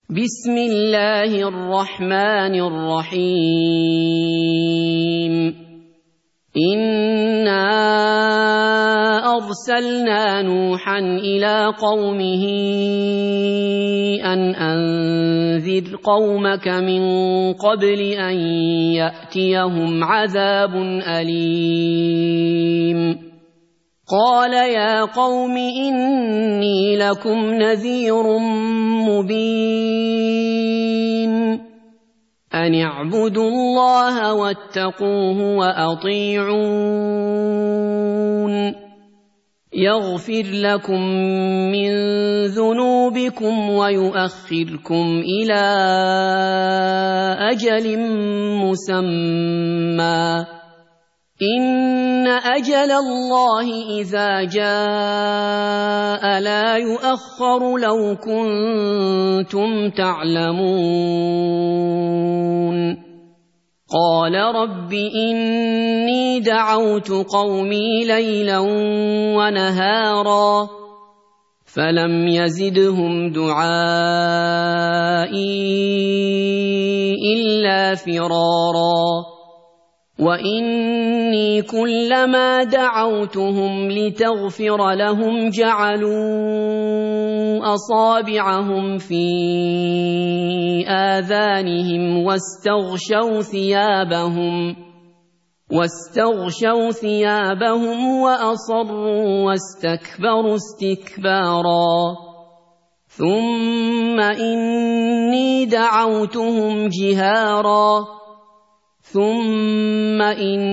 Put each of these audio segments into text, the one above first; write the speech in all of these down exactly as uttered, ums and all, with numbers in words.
بسم الله الرحمن الرحيم إنا أرسلنا نوحا إلى قومه أن أنذر قومك من قبل أن يأتيهم عذاب أليم قال يا قوم إني لكم نذير مبين أن اعبدوا الله واتقوه وأطيعون يغفر لكم من ذنوبكم ويؤخركم إلى أجل مسمى إن أجل الله إذا جاء لا يؤخر لو كنتم تعلمون قال رب إني دعوت قومي ليلا ونهارا فلم يزدهم دعائي إلا فرارا وإني كلما دعوتهم لتغفر لهم جعلوا أصابعهم في آذانهم واستغشوا ثيابهم واستغشوا ثيابهم وأصروا واستكبروا استكبارا ثم إني دعوتهم جهارا ثم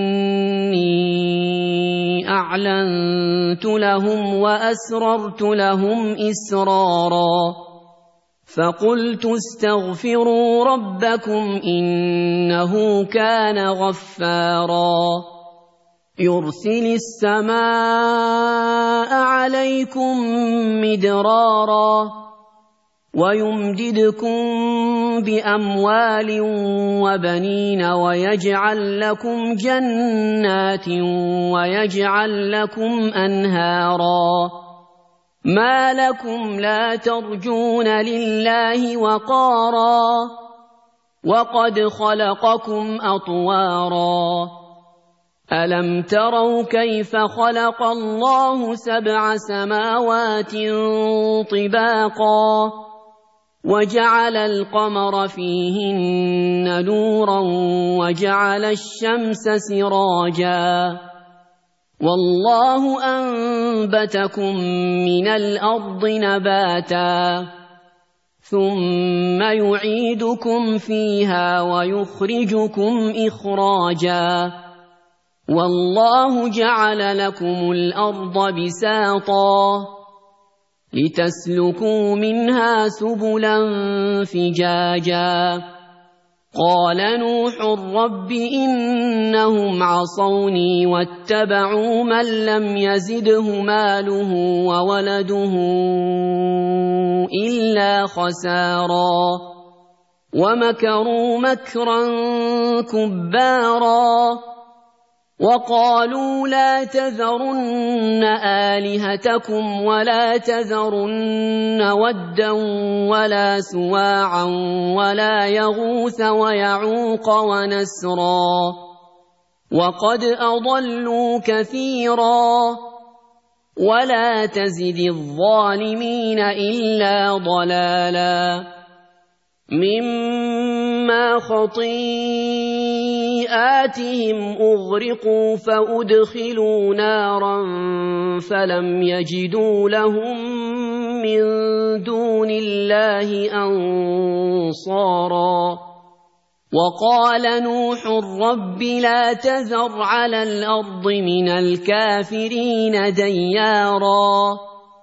إني أعلنت لهم وأسررت لهم إسرارا فقلت استغفروا ربكم إنه كان غفارا يرسل السماء عليكم مدرارا ويمددكم بأموال وبنين ويجعل لكم جنات ويجعل لكم أنهارا ما لكم لا ترجون لله وقارا وقد خلقكم أطوارا ألم تروا كيف خلق الله سبع سماوات طباقا وجعل القمر فيهن نورا وجعل الشمس سراجا والله أنبتكم من الأرض نباتا ثم يعيدكم فيها ويخرجكم إخراجا والله جعل لكم الأرض بساطا لتسلكوا منها سبلا فجاجا قال نوح رب إنهم عصوني واتبعوا من لم يزده ماله وولده إلا خسارا ومكروا مكرا كبارا وقالوا لا تذرن آلهتكم ولا تذرن ودا ولا سواعا ولا يغوث ويعوق ونسرا وقد أضلوا كثيرا ولا تزد الظالمين إلا ضلالا مما خطيئاتهم أغرقوا فأدخلوا نارا فلم يجدوا لهم من دون الله أنصارا وقال نوح رب لا تذر على الأرض من الكافرين ديارا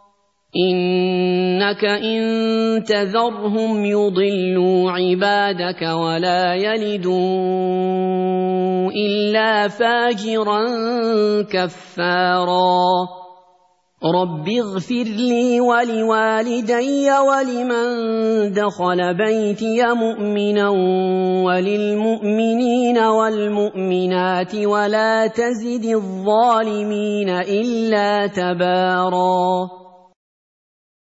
إنك إن تذرهم يضلوا عبادك ولا يلدوا إلا فاجرا كفارا رب اغفر لي ولوالدي ولمن دخل بيتي مؤمنا وللمؤمنين والمؤمنات ولا تزد الظالمين إلا تبارا